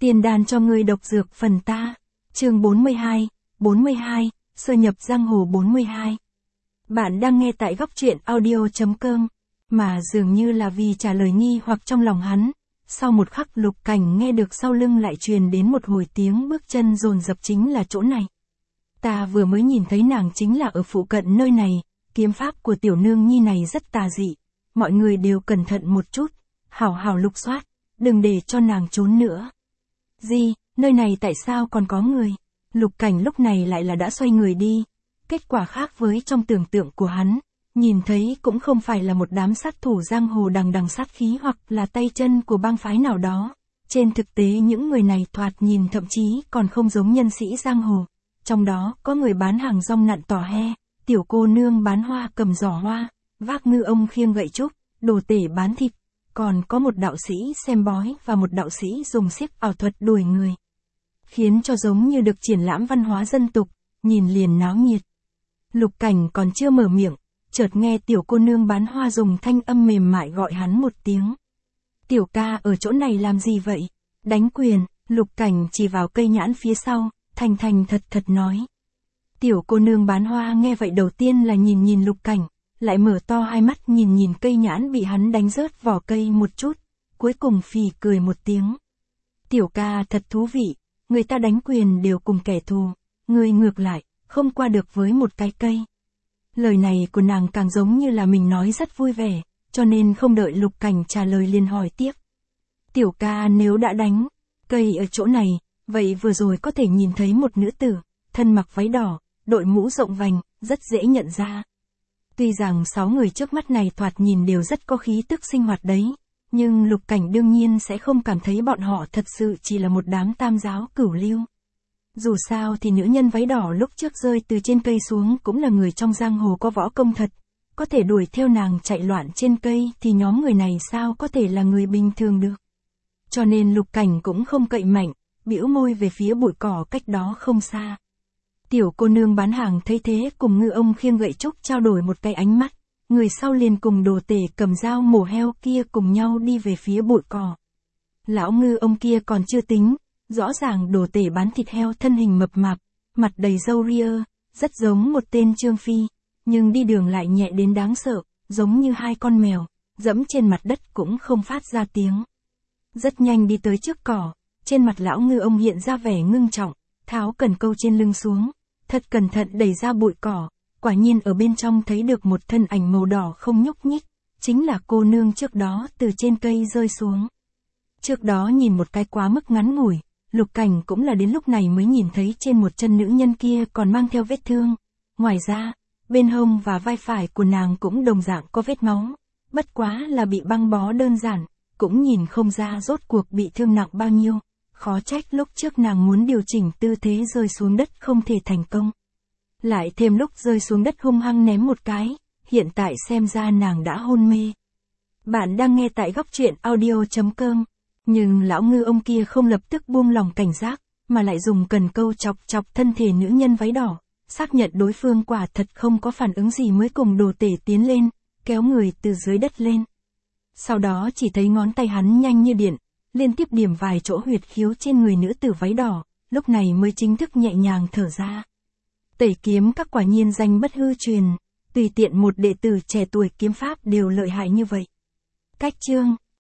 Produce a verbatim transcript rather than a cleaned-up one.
Tiền đàn cho ngươi độc dược phần ta. Chương bốn mươi hai, bốn mươi hai, sơ nhập giang hồ bốn mươi hai. Bạn đang nghe tại góc truyện audio.com, mà dường như là vì trả lời nghi hoặc trong lòng hắn. Sau một khắc Lục Cảnh nghe được sau lưng lại truyền đến một hồi tiếng bước chân dồn dập, chính là chỗ này. Ta vừa mới nhìn thấy nàng chính là ở phụ cận nơi này, kiếm pháp của tiểu nương nhi này rất tà dị. Mọi người đều cẩn thận một chút, hảo hảo lục soát, đừng để cho nàng trốn nữa. Gì, nơi này tại sao còn có người? Lục Cảnh lúc này lại là đã xoay người đi. Kết quả khác với trong tưởng tượng của hắn, nhìn thấy cũng không phải là một đám sát thủ giang hồ đằng đằng sát khí hoặc là tay chân của bang phái nào đó. Trên thực tế những người này thoạt nhìn thậm chí còn không giống nhân sĩ giang hồ. Trong đó có người bán hàng rong nặn tỏ he, tiểu cô nương bán hoa cầm giỏ hoa, vác ngư ông khiêng gậy trúc, đồ tể bán thịt. Còn có một đạo sĩ xem bói và một đạo sĩ dùng xiếc ảo thuật đuổi người. Khiến cho giống như được triển lãm văn hóa dân tục, nhìn liền náo nhiệt. Lục Cảnh còn chưa mở miệng, chợt nghe tiểu cô nương bán hoa dùng thanh âm mềm mại gọi hắn một tiếng. Tiểu ca ở chỗ này làm gì vậy? Đánh quyền. Lục Cảnh chỉ vào cây nhãn phía sau, thành thành thật thật nói. Tiểu cô nương bán hoa nghe vậy đầu tiên là nhìn nhìn Lục Cảnh, lại mở to hai mắt nhìn nhìn cây nhãn bị hắn đánh rớt vỏ cây một chút, cuối cùng phì cười một tiếng. Tiểu ca thật thú vị, người ta đánh quyền đều cùng kẻ thù, người ngược lại, không qua được với một cái cây. Lời này của nàng càng giống như là mình nói rất vui vẻ, cho nên không đợi Lục Cảnh trả lời liền hỏi tiếp. Tiểu ca nếu đã đánh cây ở chỗ này, vậy vừa rồi có thể nhìn thấy một nữ tử, thân mặc váy đỏ, đội mũ rộng vành, rất dễ nhận ra. Tuy rằng sáu người trước mắt này thoạt nhìn đều rất có khí tức sinh hoạt đấy, nhưng Lục Cảnh đương nhiên sẽ không cảm thấy bọn họ thật sự chỉ là một đám tam giáo cửu lưu. Dù sao thì nữ nhân váy đỏ lúc trước rơi từ trên cây xuống cũng là người trong giang hồ có võ công thật, có thể đuổi theo nàng chạy loạn trên cây thì nhóm người này sao có thể là người bình thường được. Cho nên Lục Cảnh cũng không cậy mạnh, bĩu môi về phía bụi cỏ cách đó không xa. Tiểu cô nương bán hàng thấy thế cùng ngư ông khiêng gậy trúc trao đổi một cái ánh mắt, người sau liền cùng đồ tể cầm dao mổ heo kia cùng nhau đi về phía bụi cỏ. Lão ngư ông kia còn chưa tính, rõ ràng đồ tể bán thịt heo thân hình mập mạp, mặt đầy râu ria, rất giống một tên Trương Phi, nhưng đi đường lại nhẹ đến đáng sợ, giống như hai con mèo, dẫm trên mặt đất cũng không phát ra tiếng. Rất nhanh đi tới trước cỏ, trên mặt lão ngư ông hiện ra vẻ ngưng trọng, tháo cần câu trên lưng xuống, thật cẩn thận đẩy ra bụi cỏ, quả nhiên ở bên trong thấy được một thân ảnh màu đỏ không nhúc nhích, chính là cô nương trước đó từ trên cây rơi xuống. Trước đó nhìn một cái quá mức ngắn ngủi, Lục Cảnh cũng là đến lúc này mới nhìn thấy trên một chân nữ nhân kia còn mang theo vết thương. Ngoài ra, bên hông và vai phải của nàng cũng đồng dạng có vết máu, bất quá là bị băng bó đơn giản, cũng nhìn không ra rốt cuộc bị thương nặng bao nhiêu. Khó trách lúc trước nàng muốn điều chỉnh tư thế rơi xuống đất không thể thành công. Lại thêm lúc rơi xuống đất hung hăng ném một cái, hiện tại xem ra nàng đã hôn mê. Bạn đang nghe tại góc truyện audio.com, nhưng lão ngư ông kia không lập tức buông lòng cảnh giác, mà lại dùng cần câu chọc chọc thân thể nữ nhân váy đỏ, xác nhận đối phương quả thật không có phản ứng gì mới cùng đồ tể tiến lên, kéo người từ dưới đất lên. Sau đó chỉ thấy ngón tay hắn nhanh như điện, liên tiếp điểm vài chỗ huyệt khiếu trên người nữ tử váy đỏ, lúc này mới chính thức nhẹ nhàng thở ra. Tẩy kiếm các quả nhiên danh bất hư truyền, tùy tiện một đệ tử trẻ tuổi kiếm pháp đều lợi hại như vậy. Cách chương